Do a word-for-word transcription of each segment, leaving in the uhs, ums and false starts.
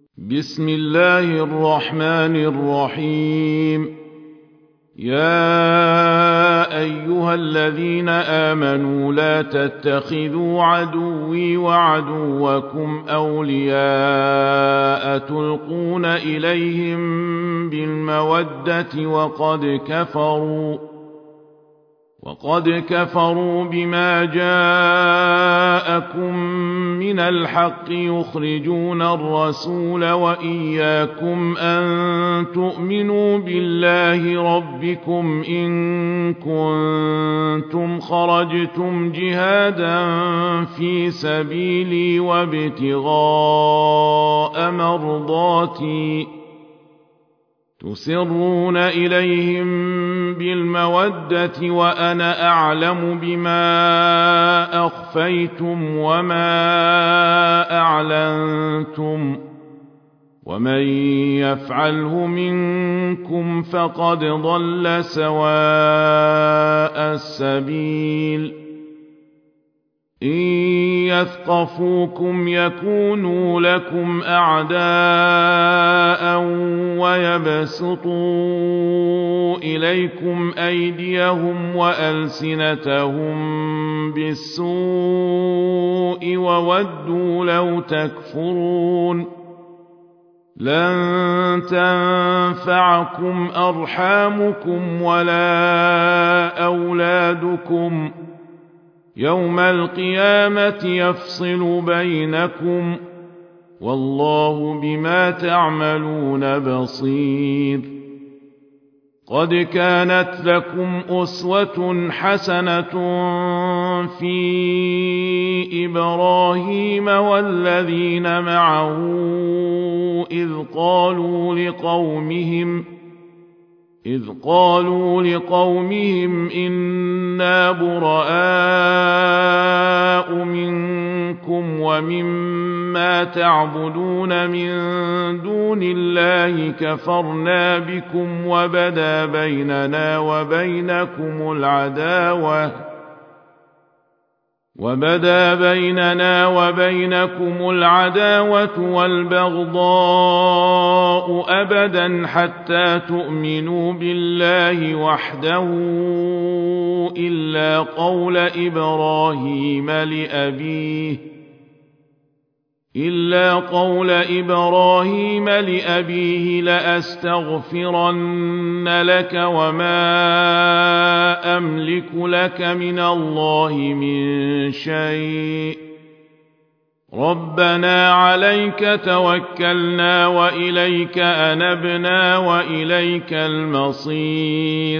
بسم الله الرحمن الرحيم. يا أيها الذين آمنوا لا تتخذوا عدوي وعدوكم أولياء تلقون إليهم بالمودة وقد كفروا وقد كفروا بما جاءكم من الحق يخرجون الرسول وإياكم أن تؤمنوا بالله ربكم إن كنتم خرجتم جهادا في سبيلي وابتغاء مرضاتي تسرون إليهم بالمودة وأنا أعلم بما أخفيتم وما أعلنتم ومن يفعله منكم فقد ضل سواء السبيل. إن يثقفوكم يكونوا لكم أعداء ويبسطوا إليكم أيديهم وألسنتهم بالسوء وودوا لو تكفرون. لن تنفعكم أرحامكم ولا أولادكم يوم القيامة يفصل بينكم والله بما تعملون بصير. قد كانت لكم أسوة حسنة في إبراهيم والذين معه إذ قالوا لقومهم إذ قالوا لقومهم إنا براء منكم ومما تعبدون من دون الله كفرنا بكم وبدا بيننا وبينكم العداوة وبدا بيننا وبينكم العداوة والبغضاء أبدا حتى تؤمنوا بالله وحده إلا قول إبراهيم لأبيه إلا قول إبراهيم لأبيه لأستغفرن لك وما أملك لك من الله من شيء ربنا عليك توكلنا وإليك أنبنا وإليك المصير.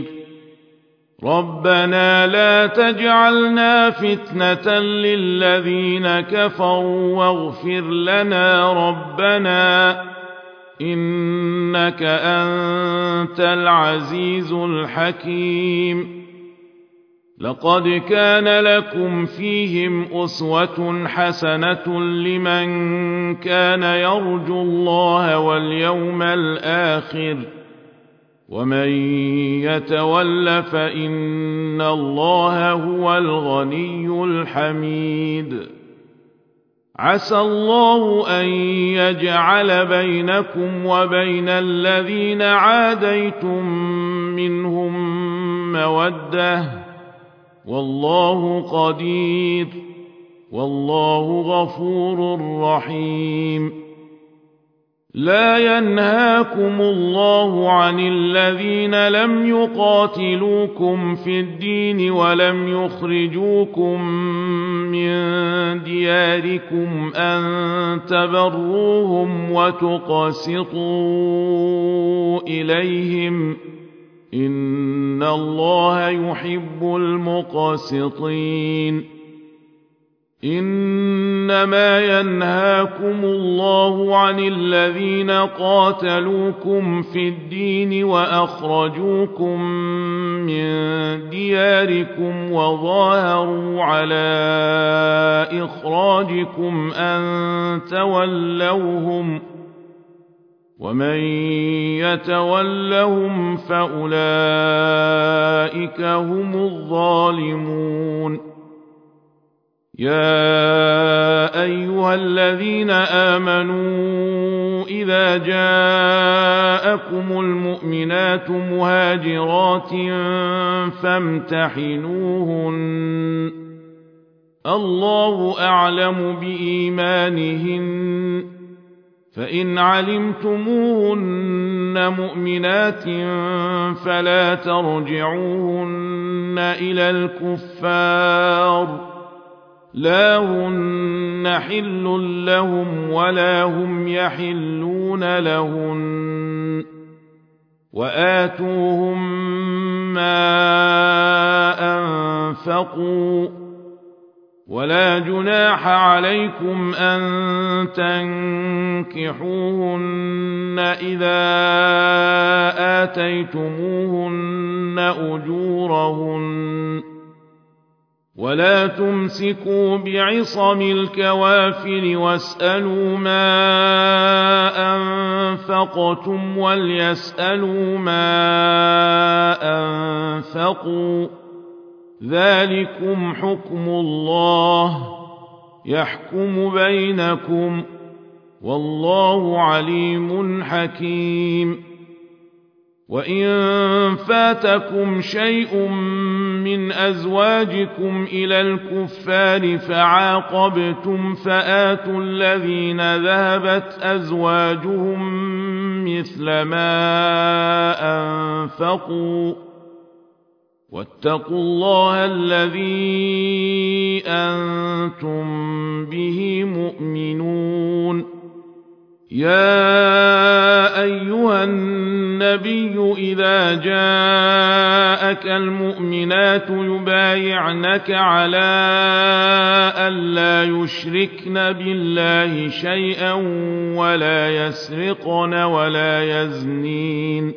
ربنا لا تجعلنا فتنة للذين كفروا واغفر لنا ربنا إنك أنت العزيز الحكيم. لقد كان لكم فيهم أسوة حسنة لمن كان يرجو الله واليوم الآخر ومن يتول فإن الله هو الغني الحميد. عسى الله أن يجعل بينكم وبين الذين عاديتم منهم مودة والله قدير والله غفور رحيم. لا ينهاكم الله عن الذين لم يقاتلوكم في الدين ولم يخرجوكم من دياركم أن تبروهم وتقسطوا إليهم إن الله يحب المقسطين. إنما ينهاكم الله عن الذين قاتلوكم في الدين وأخرجوكم من دياركم وظاهروا على إخراجكم أن تولوهم ومن يتولهم فأولئك هم الظالمون. يا أيها الذين آمنوا إذا جاءكم المؤمنات مهاجرات فامتحنوهن الله أعلم بإيمانهن فإن علمتموهن مؤمنات فلا ترجعوهن إلى الكفار لا هن حل لهم ولا هم يحلون لهن وآتوهم ما أنفقوا ولا جناح عليكم أن تنكحوهن إذا آتيتموهن أجورهن ولا تمسكوا بعصم الكوافر واسألوا ما أنفقتم وليسألوا ما أنفقوا ذلكم حكم الله يحكم بينكم والله عليم حكيم وإن فاتكم شيء من أزواجكم إلى الكفار فعاقبتم فآتوا الذين ذهبت أزواجهم مثل ما أنفقوا واتقوا الله الذي أنتم به مؤمنون يا أيها النبي إذا جاءك المؤمنات يبايعنك على ألا يشركن بالله شيئا ولا يسرقن ولا يزنين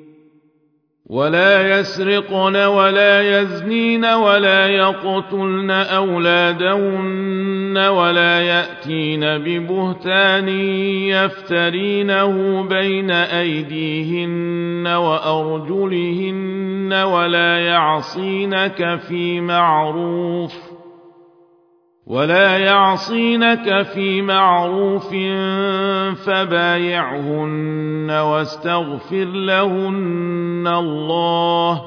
ولا يسرقن ولا يزنين ولا يقتلن أولادهن ولا يأتين ببهتان يفترينه بين أيديهن وأرجلهن ولا يعصينك في معروف ولا يعصينك في معروف فبايعهن واستغفر لهن الله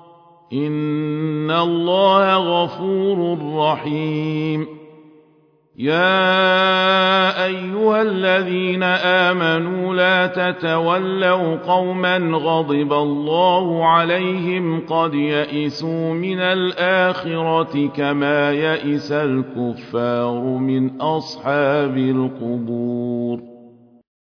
إن الله غفور رحيم يا أيها الذين آمنوا لا تتولوا قوما غضب الله عليهم قد يئسوا من الآخرة كما يئس الكفار من أصحاب القبور